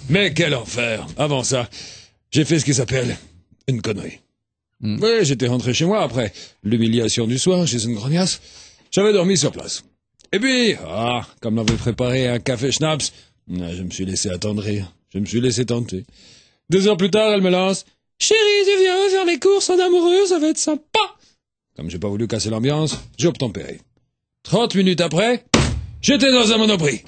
Mais quel enfer! Avant ça, j'ai fait ce qui s'appelle une connerie. Oui, j'étais rentré chez moi après l'humiliation du soir chez une grognasse. J'avais dormi sur place. Et puis, comme l'avait préparé un café schnapps, je me suis laissé attendrir. Je me suis laissé tenter. 2 heures plus tard, elle me lance « Chérie, tu viens faire les courses en amoureux, ça va être sympa !» Comme j'ai pas voulu casser l'ambiance, j'ai obtempéré. 30 minutes après, j'étais dans un Monoprix.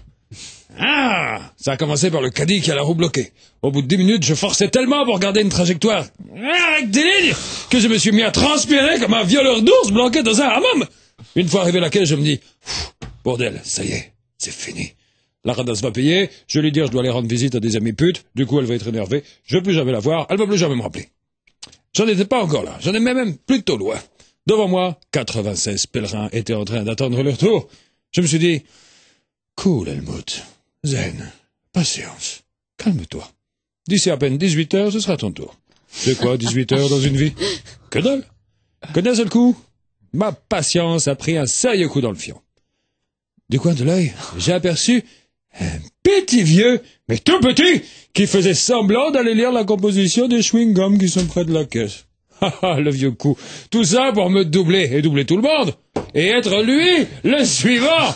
Ça a commencé par le caddie qui a la roue bloquée. Au bout de 10 minutes, je forçais tellement pour garder une trajectoire avec des lignes que je me suis mis à transpirer comme un violeur d'ours bloqué dans un hammam. Une fois arrivé à laquelle, je me dis « Bordel, ça y est, c'est fini. » La radasse va payer, je vais lui dire je dois aller rendre visite à des amis putes, du coup elle va être énervée, je vais plus jamais la voir, elle va plus jamais me rappeler. J'en étais pas encore là, j'en ai même plutôt loin. Devant moi, 96 pèlerins étaient en train d'attendre leur tour. Je me suis dit « Cool, Helmut. Zen. Patience. Calme-toi. D'ici à peine 18 heures, ce sera ton tour. C'est quoi 18 heures dans une vie? Que dalle. Qu'un seul coup, ma patience a pris un sérieux coup dans le fion. Du coin de l'œil, j'ai aperçu un petit vieux, mais tout petit, qui faisait semblant d'aller lire la composition des chewing-gums qui sont près de la caisse. Le vieux coup. Tout ça pour me doubler et doubler tout le monde. Et être lui, le suivant.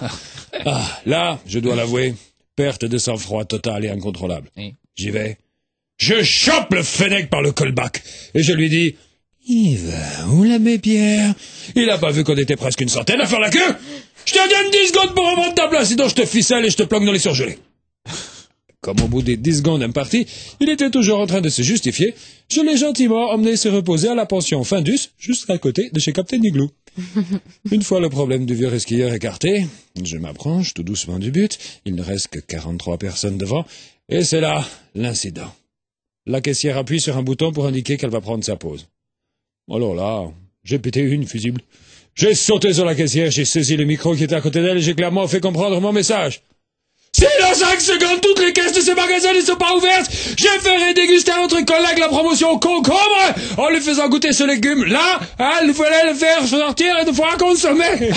Là, je dois l'avouer, perte de sang-froid totale et incontrôlable. J'y vais. Je chope le fennec par le callback et je lui dis « Yves, où l'abbé Pierre ?» Il a pas vu qu'on était presque une centaine à faire la queue. Je te donne 10 secondes pour reprendre ta place, sinon je te ficelle et je te planque dans les surgelés. Comme au bout des 10 secondes imparties, il était toujours en train de se justifier, je l'ai gentiment emmené se reposer à la pension Findus, juste à côté de chez Captain Igloo. Une fois le problème du vieux resquilleur écarté, je m'approche tout doucement du but, il ne reste que 43 personnes devant, et c'est là l'incident. La caissière appuie sur un bouton pour indiquer qu'elle va prendre sa pause. Alors là, j'ai pété une fusible. J'ai sauté sur la caissière, j'ai saisi le micro qui était à côté d'elle et j'ai clairement fait comprendre mon message. Si dans 5 secondes toutes les caisses de ce magasin ne sont pas ouvertes, je ferai déguster à notre collègue la promotion concombre en lui faisant goûter ce légume. Là, il fallait le faire sortir et de fois consommer.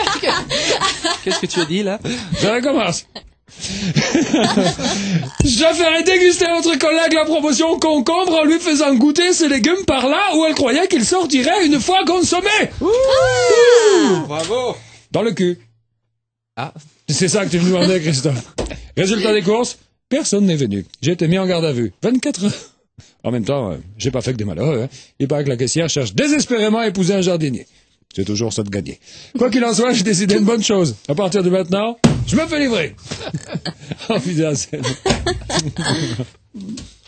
Qu'est-ce que tu as dit là? Je recommence. Je ferai déguster à notre collègue la promotion concombre en lui faisant goûter ce légume par là où elle croyait qu'il sortirait une fois consommé. Bravo. Dans le cul. C'est ça que tu me demandais, Christophe. Résultat des courses, personne n'est venu. J'ai été mis en garde à vue. 24 heures. En même temps, j'ai pas fait que des malheureux. Il paraît que la caissière cherche désespérément à épouser un jardinier. C'est toujours ça de gagner. Quoi qu'il en soit, j'ai décidé une bonne chose. À partir de maintenant, je me fais livrer. Oh putain, c'est...